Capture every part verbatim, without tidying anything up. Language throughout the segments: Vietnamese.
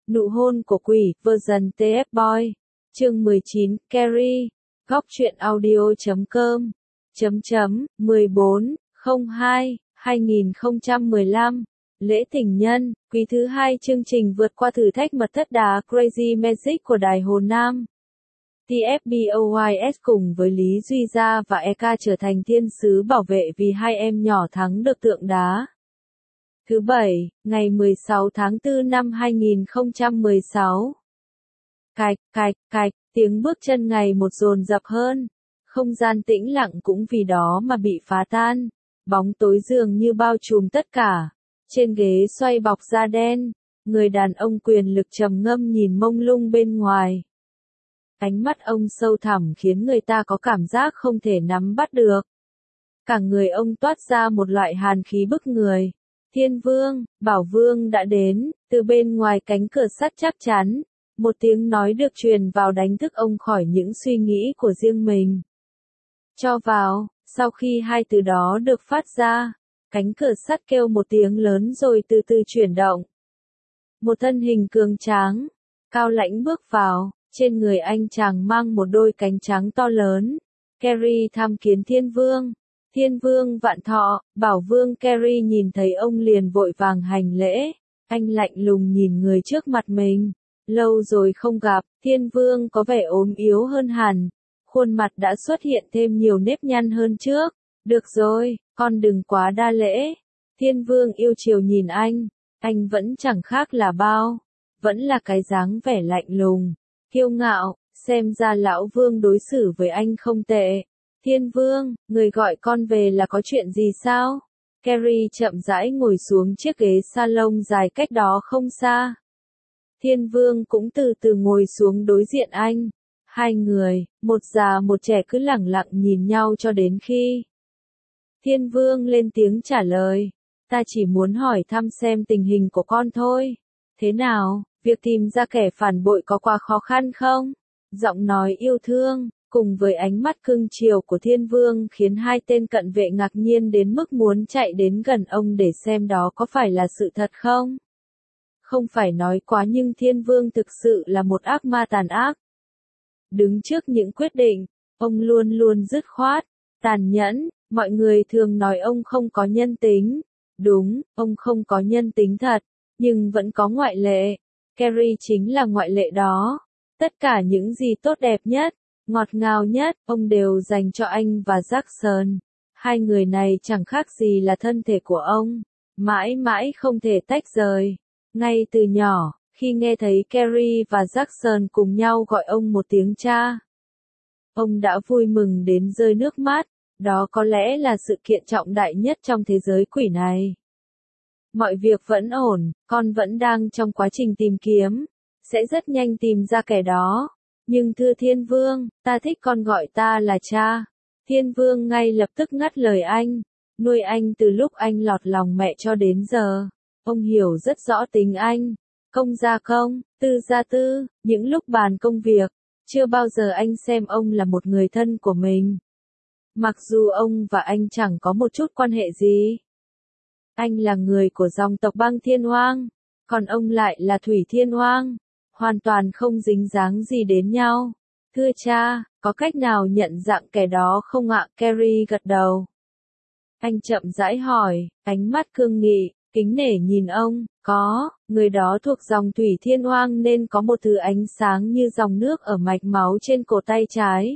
Nụ hôn của quỷ, version tê ép Boy. Chương mười chín, Carrie. Góc truyện audio chấm com. Chấm chấm, mười bốn, không hai, hai nghìn không trăm mười lăm. Lễ tình nhân, quý thứ hai chương trình vượt qua thử thách mật thất đá Crazy Magic của Đài Hồ Nam. tê ép Boys cùng với Lý Duy Gia và e ca trở thành thiên sứ bảo vệ vì hai em nhỏ thắng được tượng đá. Thứ bảy, ngày mười sáu tháng tư năm hai nghìn không trăm mười sáu. Cạch, cạch, cạch, tiếng bước chân ngày một dồn dập hơn. Không gian tĩnh lặng cũng vì đó mà bị phá tan. Bóng tối dường như bao trùm tất cả. Trên ghế xoay bọc da đen, người đàn ông quyền lực trầm ngâm nhìn mông lung bên ngoài. Ánh mắt ông sâu thẳm khiến người ta có cảm giác không thể nắm bắt được. Cả người ông toát ra một loại hàn khí bức người. Thiên Vương, Bảo Vương đã đến, từ bên ngoài cánh cửa sắt chắc chắn. Một tiếng nói được truyền vào đánh thức ông khỏi những suy nghĩ của riêng mình. Cho vào, sau khi hai từ đó được phát ra, cánh cửa sắt kêu một tiếng lớn rồi từ từ chuyển động. Một thân hình cường tráng, cao lãnh bước vào, trên người anh chàng mang một đôi cánh trắng to lớn. Carrie tham kiến Thiên Vương. Thiên Vương vạn thọ. Bảo Vương Carrie nhìn thấy ông liền vội vàng hành lễ. Anh lạnh lùng nhìn người trước mặt mình. Lâu rồi không gặp, Thiên Vương có vẻ ốm yếu hơn hẳn. Khuôn mặt đã xuất hiện thêm nhiều nếp nhăn hơn trước. Được rồi, con đừng quá đa lễ. Thiên Vương yêu chiều nhìn anh. Anh vẫn chẳng khác là bao. Vẫn là cái dáng vẻ lạnh lùng, kiêu ngạo. Xem ra lão Vương đối xử với anh không tệ. Thiên Vương, người gọi con về là có chuyện gì sao? Carrie chậm rãi ngồi xuống chiếc ghế salon dài cách đó không xa. Thiên Vương cũng từ từ ngồi xuống đối diện anh. Hai người, một già một trẻ cứ lẳng lặng nhìn nhau cho đến khi Thiên Vương lên tiếng trả lời. Ta chỉ muốn hỏi thăm xem tình hình của con thôi. Thế nào, việc tìm ra kẻ phản bội có quá khó khăn không? Giọng nói yêu thương, cùng với ánh mắt cưng chiều của Thiên Vương khiến hai tên cận vệ ngạc nhiên đến mức muốn chạy đến gần ông để xem đó có phải là sự thật không? Không phải nói quá nhưng Thiên Vương thực sự là một ác ma tàn ác. Đứng trước những quyết định, ông luôn luôn dứt khoát, tàn nhẫn. Mọi người thường nói ông không có nhân tính. Đúng, ông không có nhân tính thật, nhưng vẫn có ngoại lệ. Carrie chính là ngoại lệ đó. Tất cả những gì tốt đẹp nhất, ngọt ngào nhất, ông đều dành cho anh và Jackson. Hai người này chẳng khác gì là thân thể của ông, mãi mãi không thể tách rời. Ngay từ nhỏ, khi nghe thấy Carrie và Jackson cùng nhau gọi ông một tiếng cha, ông đã vui mừng đến rơi nước mắt. Đó có lẽ là sự kiện trọng đại nhất trong thế giới quỷ này. Mọi việc vẫn ổn, con vẫn đang trong quá trình tìm kiếm. Sẽ rất nhanh tìm ra kẻ đó. Nhưng thưa Thiên Vương, ta thích con gọi ta là cha. Thiên Vương ngay lập tức ngắt lời anh. Nuôi anh từ lúc anh lọt lòng mẹ cho đến giờ. Ông hiểu rất rõ tính anh. Công gia công, tư gia tư, những lúc bàn công việc. Chưa bao giờ anh xem ông là một người thân của mình. Mặc dù ông và anh chẳng có một chút quan hệ gì. Anh là người của dòng tộc Băng Thiên Hoang. Còn ông lại là Thủy Thiên Hoang. Hoàn toàn không dính dáng gì đến nhau. Thưa cha, có cách nào nhận dạng kẻ đó không ạ? Carrie gật đầu. Anh chậm rãi hỏi, ánh mắt cương nghị, kính nể nhìn ông. Có, người đó thuộc dòng Thủy Thiên Hoang nên có một thứ ánh sáng như dòng nước ở mạch máu trên cổ tay trái.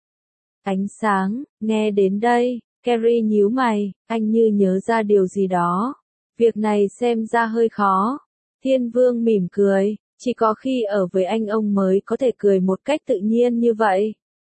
Ánh sáng, nghe đến đây, Carrie nhíu mày, anh như nhớ ra điều gì đó. Việc này xem ra hơi khó. Thiên Vương mỉm cười. Chỉ có khi ở với anh ông mới có thể cười một cách tự nhiên như vậy.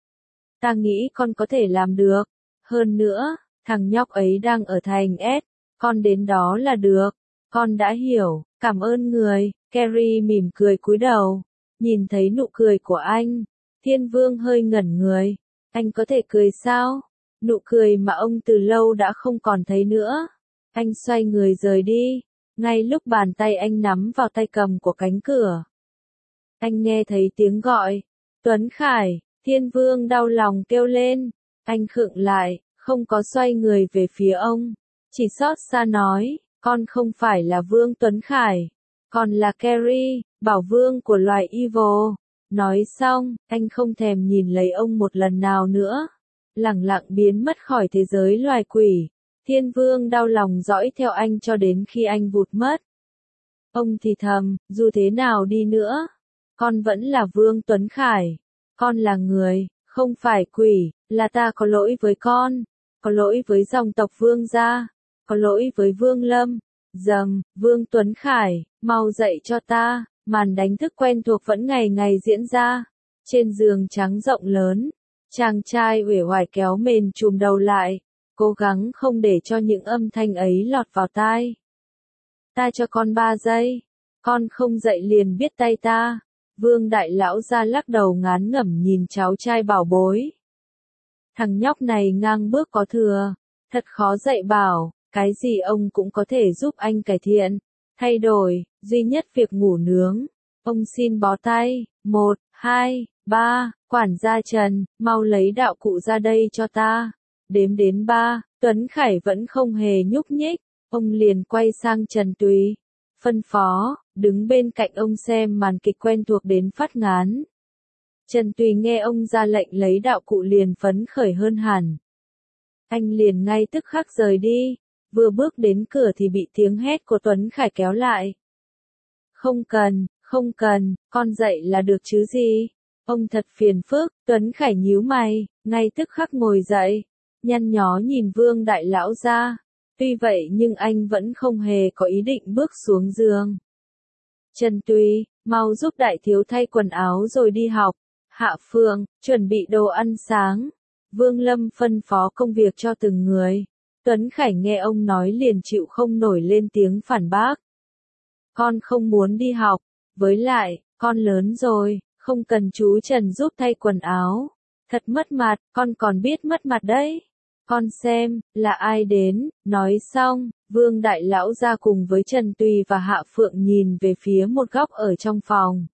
Ta nghĩ con có thể làm được. Hơn nữa, thằng nhóc ấy đang ở thành S. Con đến đó là được. Con đã hiểu, cảm ơn người. Carrie mỉm cười cúi đầu. Nhìn thấy nụ cười của anh. Thiên Vương hơi ngẩn người. Anh có thể cười sao? Nụ cười mà ông từ lâu đã không còn thấy nữa. Anh xoay người rời đi. Ngay lúc bàn tay anh nắm vào tay cầm của cánh cửa. Anh nghe thấy tiếng gọi. Tuấn Khải, Thiên Vương đau lòng kêu lên. Anh khựng lại, không có xoay người về phía ông. Chỉ xót xa nói, con không phải là Vương Tuấn Khải. Con là Carrie. bảo vương của loài evil. Nói xong, anh không thèm nhìn lấy ông một lần nào nữa. Lẳng lặng biến mất khỏi thế giới loài quỷ. Thiên vương đau lòng dõi theo anh cho đến khi anh vụt mất. Ông thì thầm, dù thế nào đi nữa, con vẫn là Vương Tuấn Khải. Con là người, không phải quỷ, là ta có lỗi với con, có lỗi với dòng tộc Vương gia, có lỗi với Vương Lâm. Dầm, Vương Tuấn Khải, mau dậy cho ta. Màn đánh thức quen thuộc vẫn ngày ngày diễn ra. Trên giường trắng rộng lớn, chàng trai uể oải kéo mền trùm đầu lại, cố gắng không để cho những âm thanh ấy lọt vào tai. Ta cho con ba giây, con không dậy liền biết tay ta. Vương đại lão ra lắc đầu ngán ngẩm nhìn cháu trai bảo bối. Thằng nhóc này ngang bước có thừa, thật khó dạy bảo, cái gì ông cũng có thể giúp anh cải thiện, thay đổi, duy nhất việc ngủ nướng. Ông xin bó tay, một, hai, ba, quản gia Trần, mau lấy đạo cụ ra đây cho ta. Đếm đến ba, Tuấn Khải vẫn không hề nhúc nhích, ông liền quay sang Trần Tùy, phân phó, đứng bên cạnh ông xem màn kịch quen thuộc đến phát ngán. Trần Tùy nghe ông ra lệnh lấy đạo cụ liền phấn khởi hơn hẳn. Anh liền ngay tức khắc rời đi, vừa bước đến cửa thì bị tiếng hét của Tuấn Khải kéo lại. Không cần, không cần, con dậy là được chứ gì. Ông thật phiền phức. Tuấn Khải nhíu mày, ngay tức khắc ngồi dậy, nhăn nhó nhìn Vương đại lão ra. Tuy vậy nhưng anh vẫn không hề có ý định bước xuống giường. Trần Tùy, mau giúp đại thiếu thay quần áo rồi đi học. Hạ Phương, chuẩn bị đồ ăn sáng. Vương Lâm phân phó công việc cho từng người. Tuấn Khải nghe ông nói liền chịu không nổi lên tiếng phản bác. Con không muốn đi học, với lại, con lớn rồi, không cần chú Trần giúp thay quần áo. Thật mất mặt, con còn biết mất mặt đấy. Con xem, là ai đến. Nói xong, Vương đại lão ra cùng với Trần Tùy và Hạ Phượng nhìn về phía một góc ở trong phòng.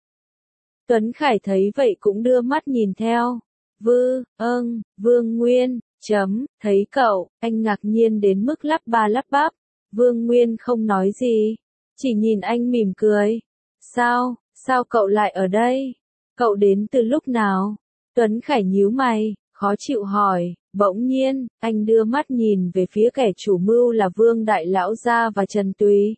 Tuấn Khải thấy vậy cũng đưa mắt nhìn theo. Vư, âng, Vương Nguyên, chấm, thấy cậu, anh ngạc nhiên đến mức lắp ba lắp bắp. Vương Nguyên không nói gì, chỉ nhìn anh mỉm cười. Sao, sao cậu lại ở đây? Cậu đến từ lúc nào? Tuấn Khải nhíu mày, khó chịu hỏi. Bỗng nhiên, anh đưa mắt nhìn về phía kẻ chủ mưu là Vương đại lão gia và Trần Tùy.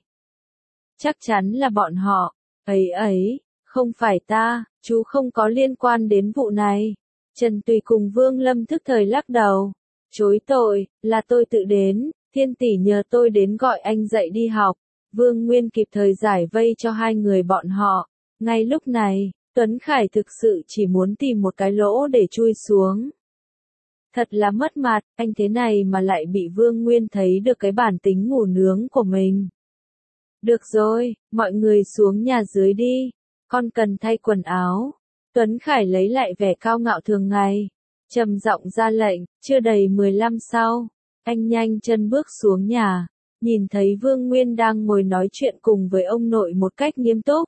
Chắc chắn là bọn họ. Ấy ấy, không phải ta, chú không có liên quan đến vụ này. Trần Tùy cùng Vương Lâm thức thời lắc đầu. Chối tội, là tôi tự đến, Thiên tỷ nhờ tôi đến gọi anh dậy đi học. Vương Nguyên kịp thời giải vây cho hai người bọn họ. Ngay lúc này, Tuấn Khải thực sự chỉ muốn tìm một cái lỗ để chui xuống. Thật là mất mặt, anh thế này mà lại bị Vương Nguyên thấy được cái bản tính ngủ nướng của mình. Được rồi, mọi người xuống nhà dưới đi, con cần thay quần áo. Tuấn Khải lấy lại vẻ cao ngạo thường ngày, trầm giọng ra lệnh. Chưa đầy mười lăm sau, anh nhanh chân bước xuống nhà, nhìn thấy Vương Nguyên đang ngồi nói chuyện cùng với ông nội một cách nghiêm túc.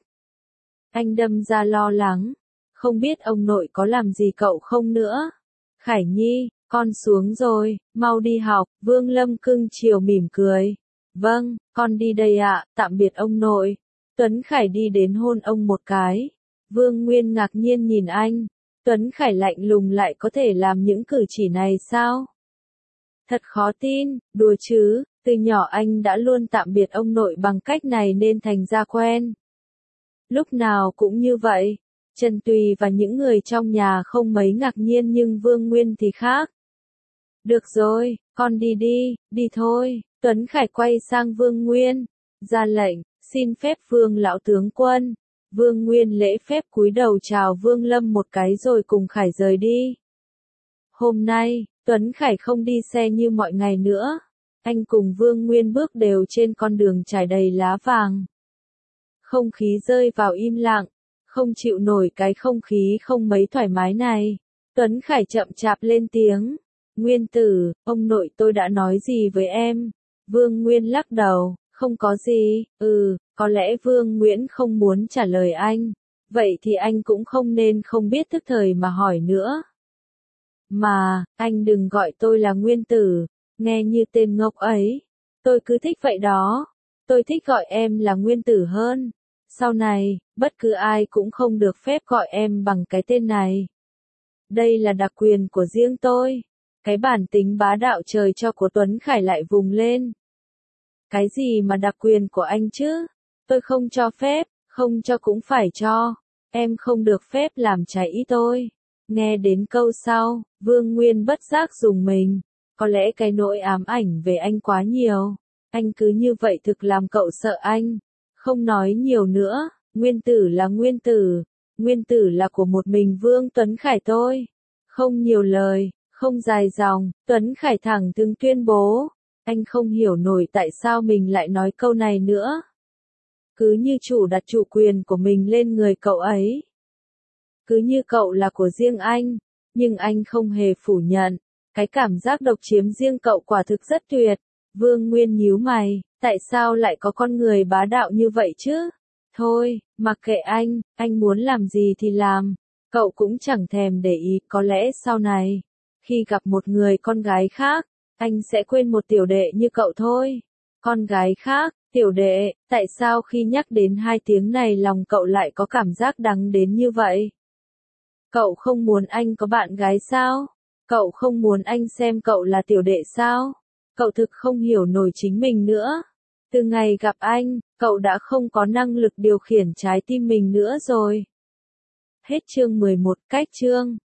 Anh đâm ra lo lắng, không biết ông nội có làm gì cậu không nữa. Khải Nhi, con xuống rồi, mau đi học. Vương Lâm cưng chiều mỉm cười. Vâng, con đi đây ạ, tạm biệt ông nội. Tuấn Khải đi đến hôn ông một cái. Vương Nguyên ngạc nhiên nhìn anh. Tuấn Khải lạnh lùng lại có thể làm những cử chỉ này sao? Thật khó tin, đùa chứ, từ nhỏ anh đã luôn tạm biệt ông nội bằng cách này nên thành ra quen. Lúc nào cũng như vậy. Trần Tùy và những người trong nhà không mấy ngạc nhiên nhưng Vương Nguyên thì khác. Được rồi, con đi đi, đi thôi. Tuấn Khải quay sang Vương Nguyên, ra lệnh, xin phép Vương lão tướng quân. Vương Nguyên lễ phép cúi đầu chào Vương Lâm một cái rồi cùng Khải rời đi. Hôm nay, Tuấn Khải không đi xe như mọi ngày nữa. Anh cùng Vương Nguyên bước đều trên con đường trải đầy lá vàng. Không khí rơi vào im lặng, không chịu nổi cái không khí không mấy thoải mái này. Tuấn Khải chậm chạp lên tiếng. Nguyên tử, ông nội tôi đã nói gì với em? Vương Nguyên lắc đầu, không có gì. Ừ, có lẽ Vương Nguyễn không muốn trả lời anh. Vậy thì anh cũng không nên không biết thức thời mà hỏi nữa. Mà, anh đừng gọi tôi là Nguyên tử, nghe như tên ngốc ấy. Tôi cứ thích vậy đó. Tôi thích gọi em là Nguyên tử hơn. Sau này, bất cứ ai cũng không được phép gọi em bằng cái tên này. Đây là đặc quyền của riêng tôi. Cái bản tính bá đạo trời cho của Tuấn Khải lại vùng lên. Cái gì mà đặc quyền của anh chứ? Tôi không cho phép, không cho cũng phải cho. Em không được phép làm trái ý tôi. Nghe đến câu sau, Vương Nguyên bất giác rùng mình. Có lẽ cái nỗi ám ảnh về anh quá nhiều. Anh cứ như vậy thực làm cậu sợ anh. Không nói nhiều nữa, nguyên tử là nguyên tử. Nguyên tử là của một mình Vương Tuấn Khải tôi. Không nhiều lời, không dài dòng, Tuấn Khải thẳng thừng tuyên bố. Anh không hiểu nổi tại sao mình lại nói câu này nữa. Cứ như chủ đặt chủ quyền của mình lên người cậu ấy. Cứ như cậu là của riêng anh, nhưng anh không hề phủ nhận. Cái cảm giác độc chiếm riêng cậu quả thực rất tuyệt. Vương Nguyên nhíu mày, tại sao lại có con người bá đạo như vậy chứ? Thôi, mặc kệ anh, anh muốn làm gì thì làm. Cậu cũng chẳng thèm để ý, có lẽ sau này, khi gặp một người con gái khác, anh sẽ quên một tiểu đệ như cậu thôi. Con gái khác, tiểu đệ, tại sao khi nhắc đến hai tiếng này lòng cậu lại có cảm giác đắng đến như vậy? Cậu không muốn anh có bạn gái sao? Cậu không muốn anh xem cậu là tiểu đệ sao? Cậu thực không hiểu nổi chính mình nữa. Từ ngày gặp anh, cậu đã không có năng lực điều khiển trái tim mình nữa rồi. Hết chương mười một, cách chương.